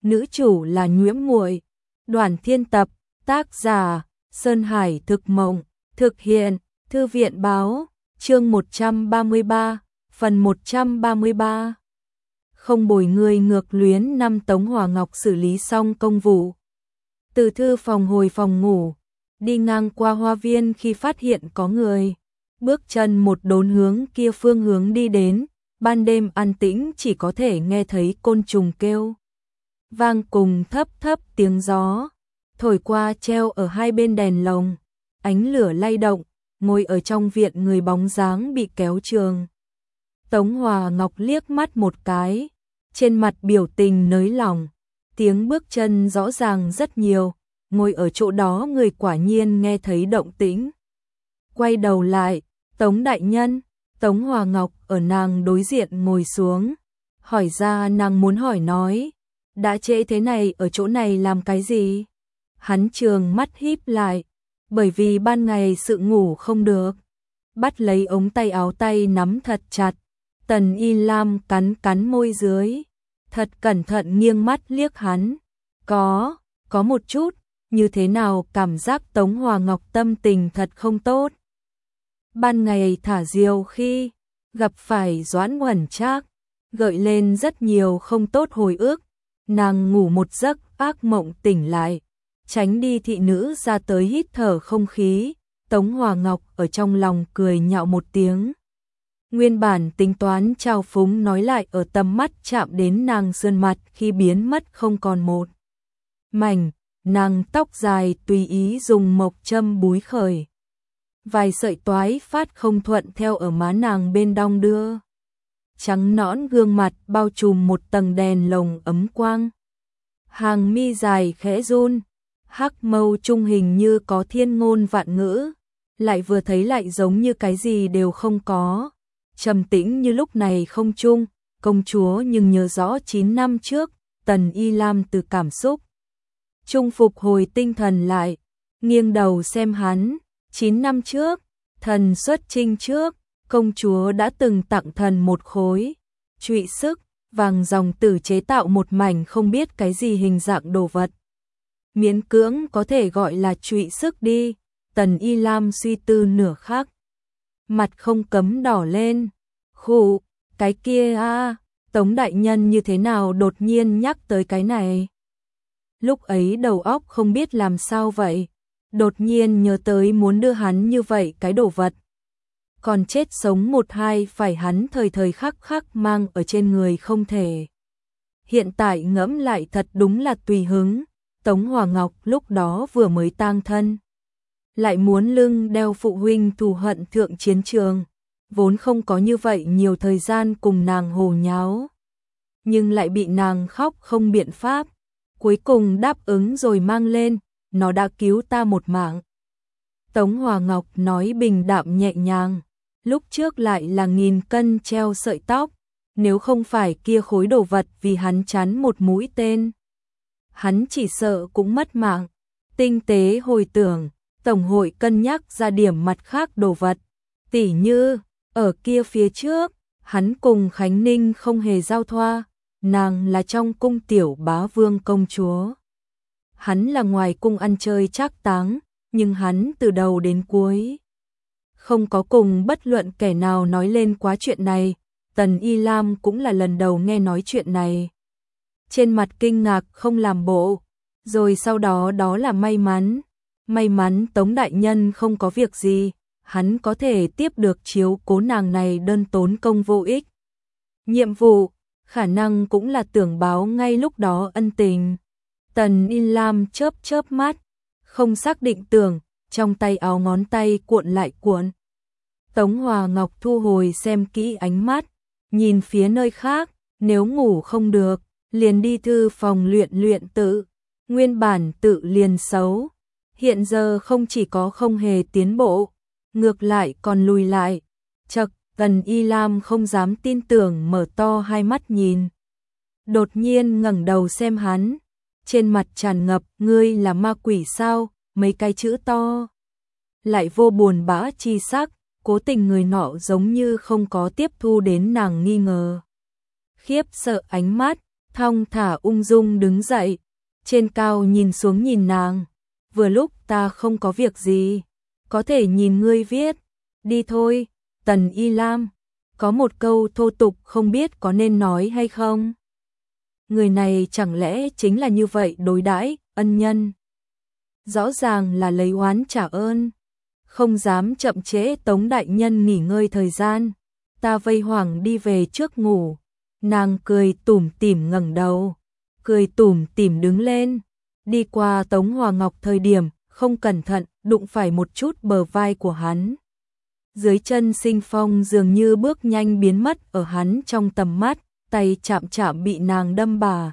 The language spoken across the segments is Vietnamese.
nữ chủ là Nhuễm Muội. Đoàn Thiên Tập, tác giả Sơn Hải Thực Mộng, thực hiện Thư viện Báo, chương 133, phần 133. Không bồi người ngược luyến. Năm Tống Hòa Ngọc xử lý xong công vụ, từ thư phòng hồi phòng ngủ, đi ngang qua hoa viên khi phát hiện có người, bước chân một đốn hướng kia phương hướng đi đến. Ban đêm an tĩnh, chỉ có thể nghe thấy côn trùng kêu vang cùng thấp thấp tiếng gió thổi qua treo ở hai bên đèn lồng, ánh lửa lay động. Ngồi ở trong viện người bóng dáng bị kéo trường. Tống Hòa Ngọc liếc mắt một cái, trên mặt biểu tình nới lỏng, tiếng bước chân rõ ràng rất nhiều. Ngồi ở chỗ đó người quả nhiên nghe thấy động tĩnh, quay đầu lại, Tống đại nhân. Tống Hòa Ngọc ở nàng đối diện ngồi xuống, hỏi ra nàng muốn hỏi nói, đã trễ thế này ở chỗ này làm cái gì? Hắn trường mắt híp lại, bởi vì ban ngày sự ngủ không được. Bắt lấy ống tay áo, tay nắm thật chặt. Tần Y Lam cắn cắn môi dưới, thật cẩn thận nghiêng mắt liếc hắn. Có một chút. Như thế nào? Cảm giác Tống Hòa Ngọc tâm tình thật không tốt. Ban ngày thả diều khi gặp phải Doãn Uẩn Trác, gợi lên rất nhiều không tốt hồi ức. Nàng ngủ một giấc ác mộng tỉnh lại, tránh đi thị nữ ra tới hít thở không khí. Tống Hòa Ngọc ở trong lòng cười nhạo một tiếng. Nguyên bản tính toán trao phúng nói lại ở tầm mắt chạm đến nàng sơn mặt khi biến mất không còn một mảnh. Nàng tóc dài tùy ý dùng mộc châm búi khởi, vài sợi toái phát không thuận theo ở má nàng bên đong đưa. Trắng nõn gương mặt bao trùm một tầng đèn lồng ấm quang. Hàng mi dài khẽ run, hắc mâu trung hình như có thiên ngôn vạn ngữ, lại vừa thấy lại giống như cái gì đều không có. Trầm tĩnh như lúc này không chung, công chúa nhưng nhớ rõ 9 năm trước. Tần Y Lam từ cảm xúc trung phục hồi tinh thần lại, nghiêng đầu xem hắn. 9 năm trước, thần xuất chinh trước, công chúa đã từng tặng thần một khối trụy sức vàng dòng tử chế tạo một mảnh không biết cái gì hình dạng đồ vật, miễn cưỡng có thể gọi là trụy sức đi. Tần Y Lam suy tư nửa khắc, mặt không cấm đỏ lên. Khụ, cái kia a, Tống đại nhân như thế nào đột nhiên nhắc tới cái này? Lúc ấy đầu óc không biết làm sao vậy, đột nhiên nhớ tới muốn đưa hắn như vậy cái đồ vật. Còn chết sống một hai phải hắn thời thời khắc khắc mang ở trên người không thể. Hiện tại ngẫm lại thật đúng là tùy hứng. Tống Hòa Ngọc lúc đó vừa mới tang thân, lại muốn lưng đeo phụ huynh thù hận thượng chiến trường, vốn không có như vậy nhiều thời gian cùng nàng hồ nháo, nhưng lại bị nàng khóc không biện pháp. Cuối cùng đáp ứng rồi mang lên, nó đã cứu ta một mạng. Tống Hòa Ngọc nói bình đạm nhẹ nhàng, lúc trước lại là 1000 cân treo sợi tóc, nếu không phải kia khối đồ vật vì hắn chắn một mũi tên, hắn chỉ sợ cũng mất mạng. Tinh tế hồi tưởng, Tổng hội cân nhắc ra điểm mặt khác đồ vật, tỉ như, ở kia phía trước, hắn cùng Khánh Ninh không hề giao thoa, nàng là trong cung tiểu bá vương công chúa. Hắn là ngoài cung ăn chơi trác táng, nhưng hắn từ đầu đến cuối không có cùng bất luận kẻ nào nói lên quá chuyện này. Tần Y Lam cũng là lần đầu nghe nói chuyện này. Trên mặt kinh ngạc không làm bộ, rồi sau đó đó là may mắn. May mắn Tống đại nhân không có việc gì, hắn có thể tiếp được chiếu cố nàng này đơn tốn công vô ích. Nhiệm vụ, khả năng cũng là tưởng báo ngay lúc đó ân tình. Tần Y Lam chớp chớp mắt, không xác định tưởng, trong tay áo ngón tay cuộn lại cuộn. Tống Hòa Ngọc thu hồi xem kỹ ánh mắt, nhìn phía nơi khác, nếu ngủ không được, liền đi thư phòng luyện luyện tự. Nguyên bản tự liền xấu, hiện giờ không chỉ có không hề tiến bộ, ngược lại còn lùi lại. Chậc, Tần Y Lam không dám tin tưởng mở to hai mắt nhìn. Đột nhiên ngẩng đầu xem hắn, trên mặt tràn ngập, ngươi là ma quỷ sao? Mấy cái chữ to. Lại vô buồn bã chi sắc, cố tình người nọ giống như không có tiếp thu đến nàng nghi ngờ. Khiếp sợ ánh mắt, thong thả ung dung đứng dậy, trên cao nhìn xuống nhìn nàng. Vừa lúc ta không có việc gì, có thể nhìn ngươi viết. Đi thôi, Tần Y Lam. Có một câu thô tục không biết có nên nói hay không. Người này chẳng lẽ chính là như vậy đối đãi ân nhân. Rõ ràng là lấy oán trả ơn. Không dám chậm trễ Tống đại nhân nghỉ ngơi thời gian. Ta vây hoảng đi về trước ngủ. Nàng cười tủm tỉm ngẩng đầu, cười tủm tỉm đứng lên, đi qua Tống Hòa Ngọc thời điểm không cẩn thận đụng phải một chút bờ vai của hắn. Dưới chân Sinh Phong dường như bước nhanh biến mất ở hắn trong tầm mắt, tay chạm chạm bị nàng đâm bà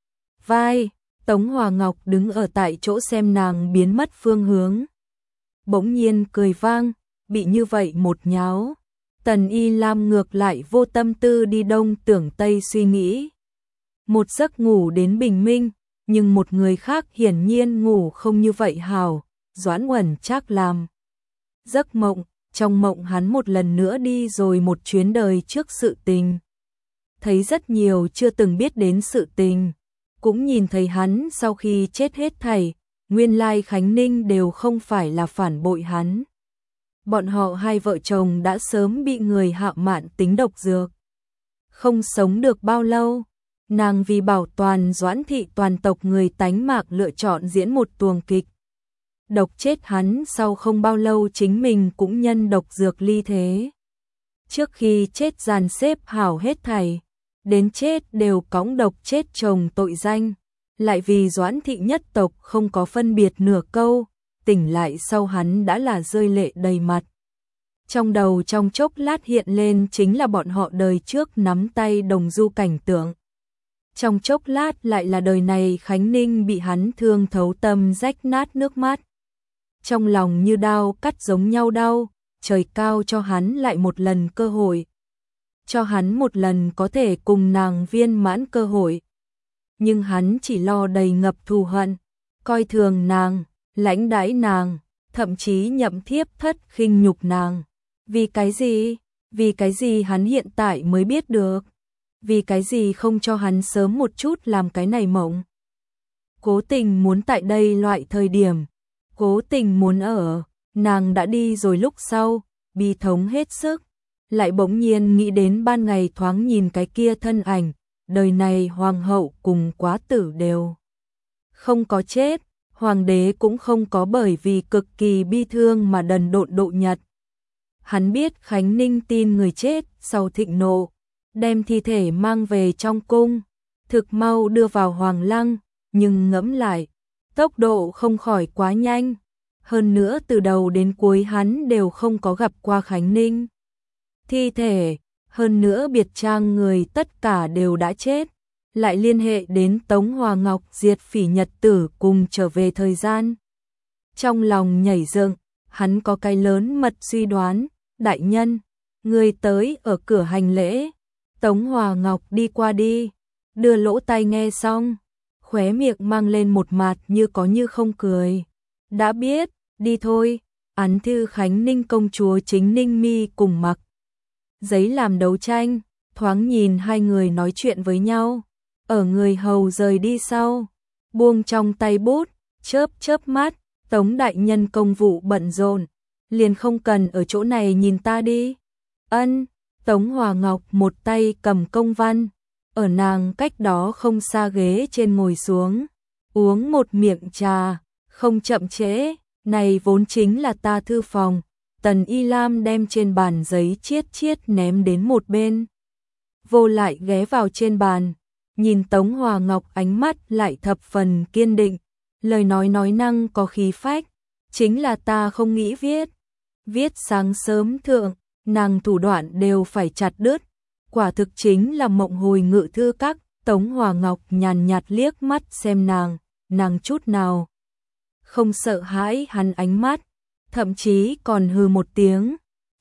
vai. Tống Hòa Ngọc đứng ở tại chỗ xem nàng biến mất phương hướng. Bỗng nhiên cười vang, bị như vậy một nháo. Tần Y Lam ngược lại vô tâm tư đi đông tưởng tây suy nghĩ. Một giấc ngủ đến bình minh, nhưng một người khác hiển nhiên ngủ không như vậy hào. Doãn Uẩn Trác làm giấc mộng, trong mộng hắn một lần nữa đi rồi một chuyến đời trước sự tình. Thấy rất nhiều chưa từng biết đến sự tình, cũng nhìn thấy hắn sau khi chết hết thảy, nguyên lai Khánh Ninh đều không phải là phản bội hắn. Bọn họ hai vợ chồng đã sớm bị người hạ mạn tính độc dược. Không sống được bao lâu, nàng vì bảo toàn Doãn thị toàn tộc người tánh mạc lựa chọn diễn một tuồng kịch. Độc chết hắn sau không bao lâu chính mình cũng nhân độc dược ly thế. Trước khi chết dàn xếp hảo hết thảy, đến chết đều cõng độc chết chồng tội danh, lại vì Doãn thị nhất tộc không có phân biệt nửa câu, tỉnh lại sau hắn đã là rơi lệ đầy mặt. Trong đầu trong chốc lát hiện lên chính là bọn họ đời trước nắm tay đồng du cảnh tượng. Trong chốc lát lại là đời này Khánh Ninh bị hắn thương thấu tâm rách nát nước mắt. Trong lòng như đau cắt giống nhau đau, trời cao cho hắn lại một lần cơ hội. Cho hắn một lần có thể cùng nàng viên mãn cơ hội. Nhưng hắn chỉ lo đầy ngập thù hận, coi thường nàng, lãnh đãi nàng, thậm chí nhậm thiếp thất khinh nhục nàng. Vì cái gì? Vì cái gì hắn hiện tại mới biết được? Vì cái gì không cho hắn sớm một chút làm cái này mộng? Cố tình muốn tại đây loại thời điểm, cố tình muốn ở, nàng đã đi rồi lúc sau, bi thống hết sức, lại bỗng nhiên nghĩ đến ban ngày thoáng nhìn cái kia thân ảnh, đời này hoàng hậu cùng quá tử đều không có chết, hoàng đế cũng không có bởi vì cực kỳ bi thương mà đần độn độ nhật. Hắn biết Khánh Ninh tin người chết sau thịnh nộ, đem thi thể mang về trong cung, thực mau đưa vào hoàng lăng, nhưng ngẫm lại, tốc độ không khỏi quá nhanh. Hơn nữa từ đầu đến cuối hắn đều không có gặp qua Khánh Ninh thi thể, hơn nữa biệt trang người tất cả đều đã chết, lại liên hệ đến Tống Hòa Ngọc diệt phỉ nhật tử cùng trở về thời gian. Trong lòng nhảy dựng, hắn có cái lớn mật suy đoán, đại nhân, người tới ở cửa hành lễ. Tống Hòa Ngọc đi qua đi, đưa lỗ tai nghe xong, khóe miệng mang lên một mặt như có như không cười. Đã biết, đi thôi. Án thư Khánh Ninh công chúa chính Ninh Mi cùng mặc giấy làm đấu tranh, thoáng nhìn hai người nói chuyện với nhau. Ở người hầu rời đi sau, buông trong tay bút, chớp chớp mắt, Tống đại nhân công vụ bận rộn, liền không cần ở chỗ này nhìn ta đi. Ân. Tống Hòa Ngọc một tay cầm công văn, ở nàng cách đó không xa ghế trên ngồi xuống, uống một miệng trà, không chậm trễ, này vốn chính là ta thư phòng. Tần Y Lam đem trên bàn giấy chiết chiết ném đến một bên, vô lại ghé vào trên bàn, nhìn Tống Hòa Ngọc ánh mắt lại thập phần kiên định, lời nói năng có khí phách, chính là ta không nghĩ viết. Viết sáng sớm thượng, nàng thủ đoạn đều phải chặt đứt, quả thực chính là mộng hồi ngự thư các. Tống Hòa Ngọc nhàn nhạt liếc mắt xem nàng chút nào không sợ hãi hắn ánh mắt, thậm chí còn hừ một tiếng,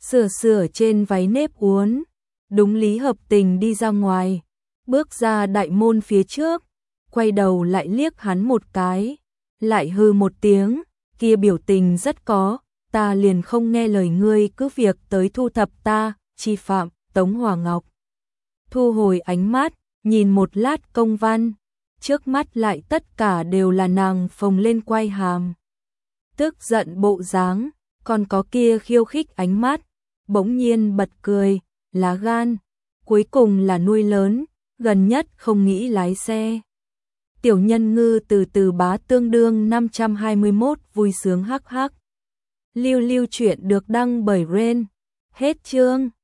sửa trên váy nếp uốn, đúng lý hợp tình đi ra ngoài, bước ra đại môn phía trước, quay đầu lại liếc hắn một cái, lại hừ một tiếng, kia biểu tình rất có, ta liền không nghe lời ngươi cứ việc tới thu thập ta, chi phạm. Tống Hòa Ngọc thu hồi ánh mắt, nhìn một lát công văn, trước mắt lại tất cả đều là nàng phồng lên quai hàm. Tức giận bộ dáng, còn có kia khiêu khích ánh mắt, bỗng nhiên bật cười, lá gan, cuối cùng là nuôi lớn, gần nhất không nghĩ lái xe. Tiểu nhân ngư từ từ bá tương đương 521 vui sướng hắc hắc. Lưu truyện được đăng bởi Ren. Hết chương.